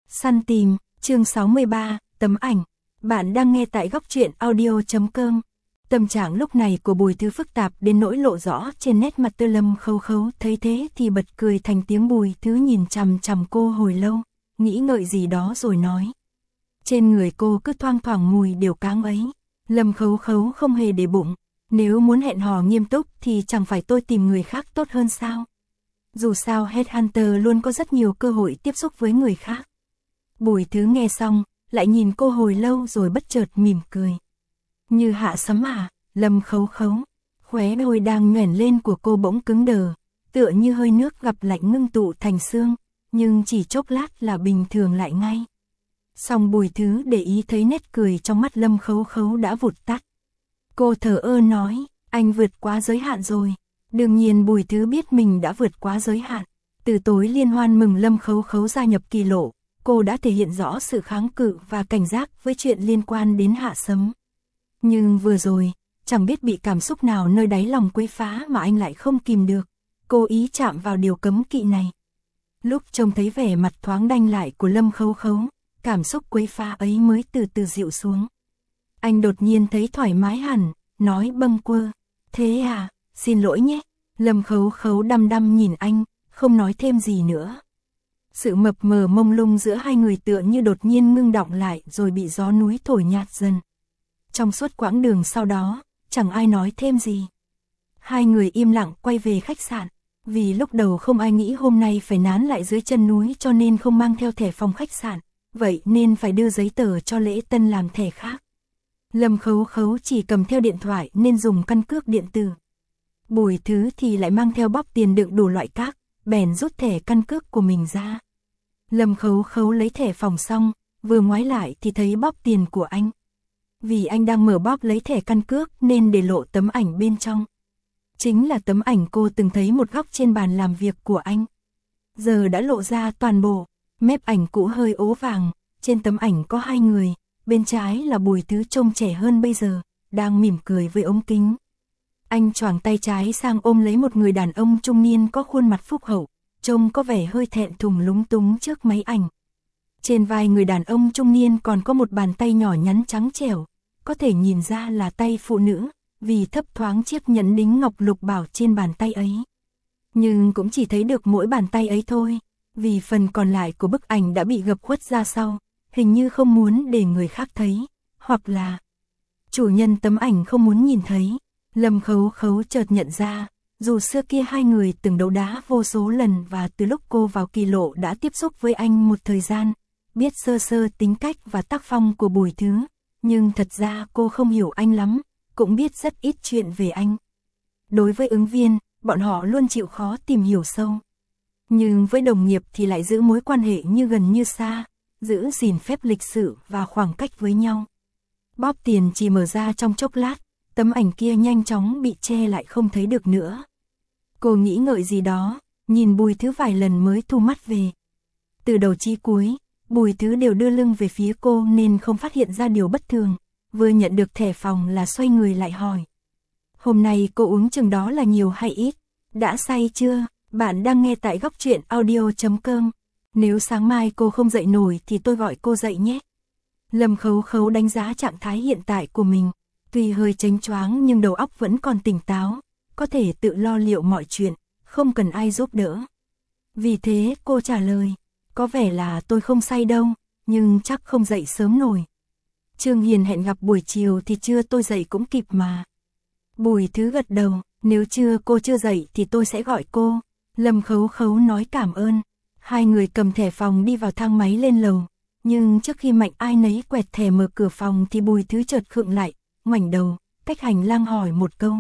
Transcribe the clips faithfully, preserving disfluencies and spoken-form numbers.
Săn tìm, chương sáu mươi ba, tấm ảnh. Bạn đang nghe tại góc truyện audio chấm com. Tâm trạng lúc này của Bùi Thứ phức tạp đến nỗi lộ rõ trên nét mặt Tư Lâm Khấu Khấu, thấy thế thì bật cười thành tiếng. Bùi Thứ nhìn chằm chằm cô hồi lâu, nghĩ ngợi gì đó rồi nói. Trên người cô cứ thoang thoảng mùi điều cáng ấy. Lâm Khấu Khấu không hề để bụng, nếu muốn hẹn hò nghiêm túc thì chẳng phải tôi tìm người khác tốt hơn sao? Dù sao Headhunter luôn có rất nhiều cơ hội tiếp xúc với người khác. Bùi Thứ nghe xong, lại nhìn cô hồi lâu rồi bất chợt mỉm cười. Như hạ sấm à, Lâm Khấu Khấu. Khóe môi đang nhoẻn lên của cô bỗng cứng đờ, tựa như hơi nước gặp lạnh ngưng tụ thành xương, nhưng chỉ chốc lát là bình thường lại ngay. Song Bùi Thứ để ý thấy nét cười trong mắt Lâm Khấu Khấu đã vụt tắt. Cô thở ơ nói, anh vượt quá giới hạn rồi. Đương nhiên Bùi Thứ biết mình đã vượt quá giới hạn. Từ tối liên hoan mừng Lâm Khấu Khấu gia nhập Kỳ Lộ, cô đã thể hiện rõ sự kháng cự và cảnh giác với chuyện liên quan đến Hạ Sấm. Nhưng vừa rồi, chẳng biết bị cảm xúc nào nơi đáy lòng quấy phá mà anh lại không kìm được, cố ý chạm vào điều cấm kỵ này. Lúc trông thấy vẻ mặt thoáng đanh lại của Lâm Khấu Khấu, cảm xúc quấy phá ấy mới từ từ dịu xuống. Anh đột nhiên thấy thoải mái hẳn, nói bâng quơ, thế à, xin lỗi nhé. Lâm Khấu Khấu đăm đăm nhìn anh, không nói thêm gì nữa. Sự mập mờ mông lung giữa hai người tựa như đột nhiên ngưng đọng lại rồi bị gió núi thổi nhạt dần. Trong suốt quãng đường sau đó, chẳng ai nói thêm gì. Hai người im lặng quay về khách sạn, vì lúc đầu không ai nghĩ hôm nay phải nán lại dưới chân núi cho nên không mang theo thẻ phòng khách sạn, vậy nên phải đưa giấy tờ cho Lễ Tân làm thẻ khác. Lâm Khấu Khấu chỉ cầm theo điện thoại nên dùng căn cước điện tử. Bùi Thứ thì lại mang theo bóp tiền đựng đủ loại các, bèn rút thẻ căn cước của mình ra. Lâm Khấu Khấu lấy thẻ phòng xong, vừa ngoái lại thì thấy bóp tiền của anh. Vì anh đang mở bóp lấy thẻ căn cước nên để lộ tấm ảnh bên trong. Chính là tấm ảnh cô từng thấy một góc trên bàn làm việc của anh. Giờ đã lộ ra toàn bộ, mép ảnh cũ hơi ố vàng, trên tấm ảnh có hai người, bên trái là Bùi Thứ trông trẻ hơn bây giờ, đang mỉm cười với ống kính. Anh choàng tay trái sang ôm lấy một người đàn ông trung niên có khuôn mặt phúc hậu, trông có vẻ hơi thẹn thùng lúng túng trước máy ảnh. Trên vai người đàn ông trung niên còn có một bàn tay nhỏ nhắn trắng trẻo, có thể nhìn ra là tay phụ nữ, vì thấp thoáng chiếc nhẫn đính ngọc lục bảo trên bàn tay ấy. Nhưng cũng chỉ thấy được mỗi bàn tay ấy thôi, vì phần còn lại của bức ảnh đã bị gập khuất ra sau, hình như không muốn để người khác thấy, hoặc là chủ nhân tấm ảnh không muốn nhìn thấy. Lâm Khấu Khấu chợt nhận ra, dù xưa kia hai người từng đấu đá vô số lần và từ lúc cô vào Kỳ Lộ đã tiếp xúc với anh một thời gian, biết sơ sơ tính cách và tác phong của Bùi Thứ, nhưng thật ra cô không hiểu anh lắm, cũng biết rất ít chuyện về anh. Đối với ứng viên, bọn họ luôn chịu khó tìm hiểu sâu. Nhưng với đồng nghiệp thì lại giữ mối quan hệ như gần như xa, giữ gìn phép lịch sự và khoảng cách với nhau. Bóp tiền chỉ mở ra trong chốc lát, tấm ảnh kia nhanh chóng bị che lại không thấy được nữa. Cô nghĩ ngợi gì đó, nhìn Bùi Thứ vài lần mới thu mắt về. Từ đầu chí cuối, Bùi Thứ đều đưa lưng về phía cô nên không phát hiện ra điều bất thường, vừa nhận được thẻ phòng là xoay người lại hỏi. Hôm nay cô uống chừng đó là nhiều hay ít? Đã say chưa? Bạn đang nghe tại góc truyện audio chấm com. Nếu sáng mai cô không dậy nổi thì tôi gọi cô dậy nhé. Lâm Khấu Khấu đánh giá trạng thái hiện tại của mình. Tuy hơi chênh choáng nhưng đầu óc vẫn còn tỉnh táo, có thể tự lo liệu mọi chuyện, không cần ai giúp đỡ. Vì thế cô trả lời, có vẻ là tôi không say đâu, nhưng chắc không dậy sớm nổi. Trương Hiền hẹn gặp buổi chiều thì trưa tôi dậy cũng kịp mà. Bùi Thứ gật đầu, nếu trưa cô chưa dậy thì tôi sẽ gọi cô. Lâm Khấu Khấu nói cảm ơn. Hai người cầm thẻ phòng đi vào thang máy lên lầu, nhưng trước khi mạnh ai nấy quẹt thẻ mở cửa phòng thì Bùi Thứ chợt khựng lại, ngoảnh đầu, cách hành lang hỏi một câu.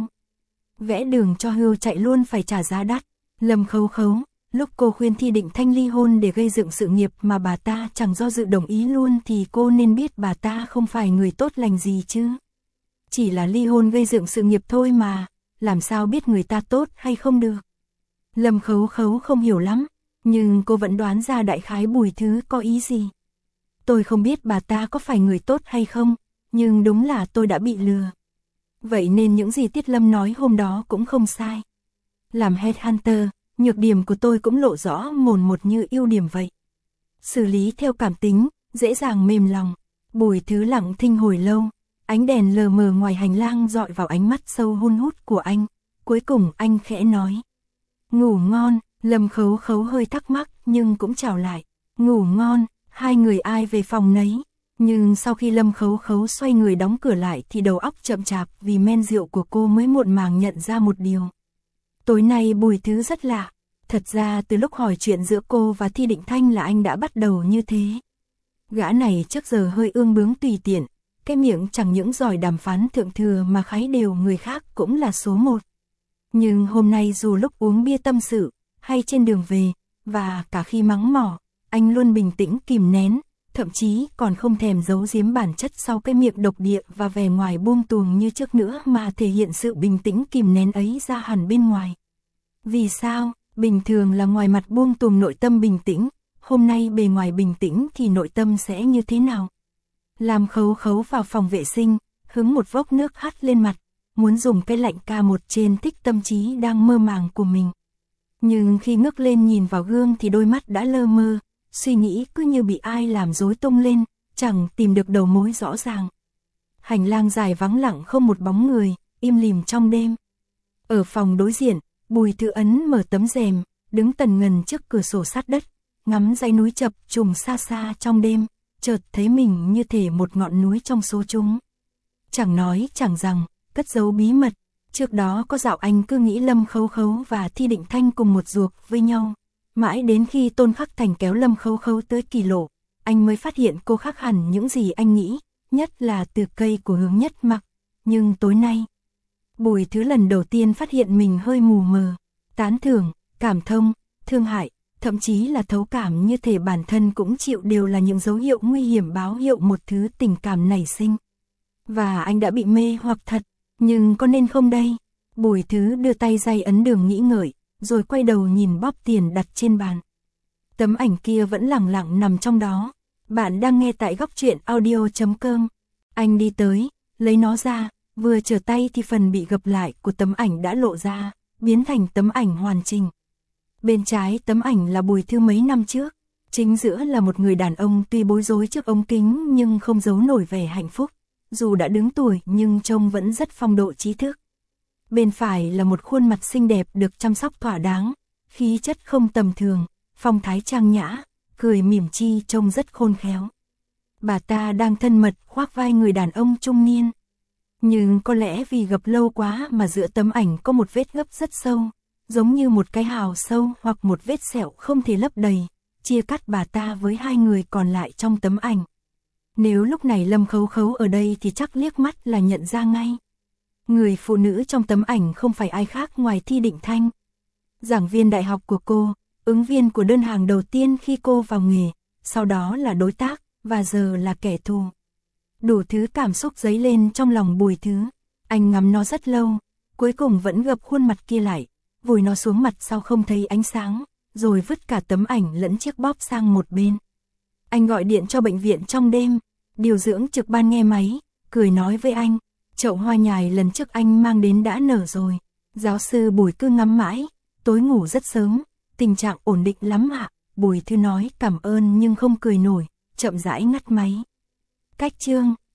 Vẽ đường cho hươu chạy luôn phải trả giá đắt. Lâm Khấu Khấu, lúc cô khuyên Thi Định Thanh ly hôn để gây dựng sự nghiệp mà bà ta chẳng do dự đồng ý luôn thì cô nên biết bà ta không phải người tốt lành gì chứ. Chỉ là ly hôn gây dựng sự nghiệp thôi mà, làm sao biết người ta tốt hay không được. Lâm Khấu Khấu không hiểu lắm, nhưng cô vẫn đoán ra đại khái Bùi Thứ có ý gì. Tôi không biết bà ta có phải người tốt hay không, nhưng đúng là tôi đã bị lừa. Vậy nên những gì Tiết Lâm nói hôm đó cũng không sai. Làm Headhunter, nhược điểm của tôi cũng lộ rõ mồn một như ưu điểm vậy. xử lý theo cảm tính, dễ dàng mềm lòng. Bùi Thứ lặng thinh hồi lâu, ánh đèn lờ mờ ngoài hành lang dọi vào ánh mắt sâu hun hút của anh. Cuối cùng anh khẽ nói. Ngủ ngon, Lâm Khấu Khấu hơi thắc mắc nhưng cũng chào lại. Ngủ ngon, hai người ai về phòng nấy. Nhưng sau khi Lâm Khấu Khấu xoay người đóng cửa lại thì đầu óc chậm chạp vì men rượu của cô mới muộn màng nhận ra một điều. Tối nay Bùi Thứ rất lạ. Thật ra từ lúc hỏi chuyện giữa cô và Thi Định Thanh là anh đã bắt đầu như thế. Gã này trước giờ hơi ương bướng tùy tiện, cái miệng chẳng những giỏi đàm phán thượng thừa mà khái đều người khác cũng là số một. Nhưng hôm nay dù lúc uống bia tâm sự, hay trên đường về, và cả khi mắng mỏ, anh luôn bình tĩnh kìm nén, thậm chí còn không thèm giấu giếm bản chất sau cái miệng độc địa và vẻ ngoài buông tuồng như trước nữa mà thể hiện sự bình tĩnh kìm nén ấy ra hẳn bên ngoài. Vì sao? Bình thường là ngoài mặt buông tuồng nội tâm bình tĩnh, hôm nay bề ngoài bình tĩnh thì nội tâm sẽ như thế nào? Làm Khấu Khấu vào phòng vệ sinh, hứng một vốc nước hắt lên mặt, muốn dùng cái lạnh ca một trên thích tâm trí đang mơ màng của mình. Nhưng khi ngước lên nhìn vào gương thì đôi mắt đã lơ mơ, suy nghĩ cứ như bị ai làm rối tung lên, chẳng tìm được đầu mối rõ ràng. Hành lang dài vắng lặng không một bóng người, im lìm trong đêm. Ở phòng đối diện, Bùi Thứ ấn mở tấm rèm, đứng tần ngần trước cửa sổ sát đất, ngắm dãy núi chập trùng xa xa trong đêm, chợt thấy mình như thể một ngọn núi trong số chúng. Chẳng nói chẳng rằng, cất giấu bí mật, trước đó có dạo anh cứ nghĩ Lâm Khấu Khấu và Thi Định Thanh cùng một ruột với nhau. Mãi đến khi Tôn Khắc Thành kéo Lâm Khấu Khấu tới kỳ lộ, anh mới phát hiện cô khác hẳn những gì anh nghĩ, nhất là từ cây của Hướng Nhất Mặc. Nhưng tối nay, Bùi Thứ lần đầu tiên phát hiện mình hơi mù mờ, tán thưởng, cảm thông, thương hại, thậm chí là thấu cảm như thể bản thân cũng chịu đều là những dấu hiệu nguy hiểm báo hiệu một thứ tình cảm nảy sinh. Và anh đã bị mê hoặc thật, nhưng có nên không đây? Bùi Thứ đưa tay day ấn đường nghĩ ngợi, rồi quay đầu nhìn bóp tiền đặt trên bàn. Tấm ảnh kia vẫn lẳng lặng nằm trong đó. Bạn đang nghe tại góc truyện audio chấm com. Anh đi tới, lấy nó ra, vừa trở tay thì phần bị gập lại của tấm ảnh đã lộ ra, biến thành tấm ảnh hoàn chỉnh. Bên trái tấm ảnh là Bùi Thứ mấy năm trước, chính giữa là một người đàn ông tuy bối rối trước ống kính nhưng không giấu nổi vẻ hạnh phúc, dù đã đứng tuổi nhưng trông vẫn rất phong độ trí thức. Bên phải là một khuôn mặt xinh đẹp được chăm sóc thỏa đáng, khí chất không tầm thường, phong thái trang nhã, cười mỉm chi trông rất khôn khéo. Bà ta đang thân mật khoác vai người đàn ông trung niên. Nhưng có lẽ vì gập lâu quá mà giữa tấm ảnh có một vết gấp rất sâu, giống như một cái hào sâu hoặc một vết sẹo không thể lấp đầy, chia cắt bà ta với hai người còn lại trong tấm ảnh. Nếu lúc này Lâm Khấu Khấu ở đây thì chắc liếc mắt là nhận ra ngay. Người phụ nữ trong tấm ảnh không phải ai khác ngoài Thi Định Thanh, giảng viên đại học của cô, ứng viên của đơn hàng đầu tiên khi cô vào nghề, sau đó là đối tác, và giờ là kẻ thù. Đủ thứ cảm xúc dấy lên trong lòng Bùi Thứ, anh ngắm nó rất lâu, cuối cùng vẫn gập khuôn mặt kia lại, vùi nó xuống mặt sau không thấy ánh sáng, rồi vứt cả tấm ảnh lẫn chiếc bóp sang một bên. Anh gọi điện cho bệnh viện trong đêm, điều dưỡng trực ban nghe máy, cười nói với anh, chậu hoa nhài lần trước anh mang đến đã nở rồi. Giáo sư Bùi cứ ngắm mãi, tối ngủ rất sớm, tình trạng ổn định lắm ạ. Bùi Thứ nói cảm ơn nhưng không cười nổi, chậm rãi ngắt máy. Cách chương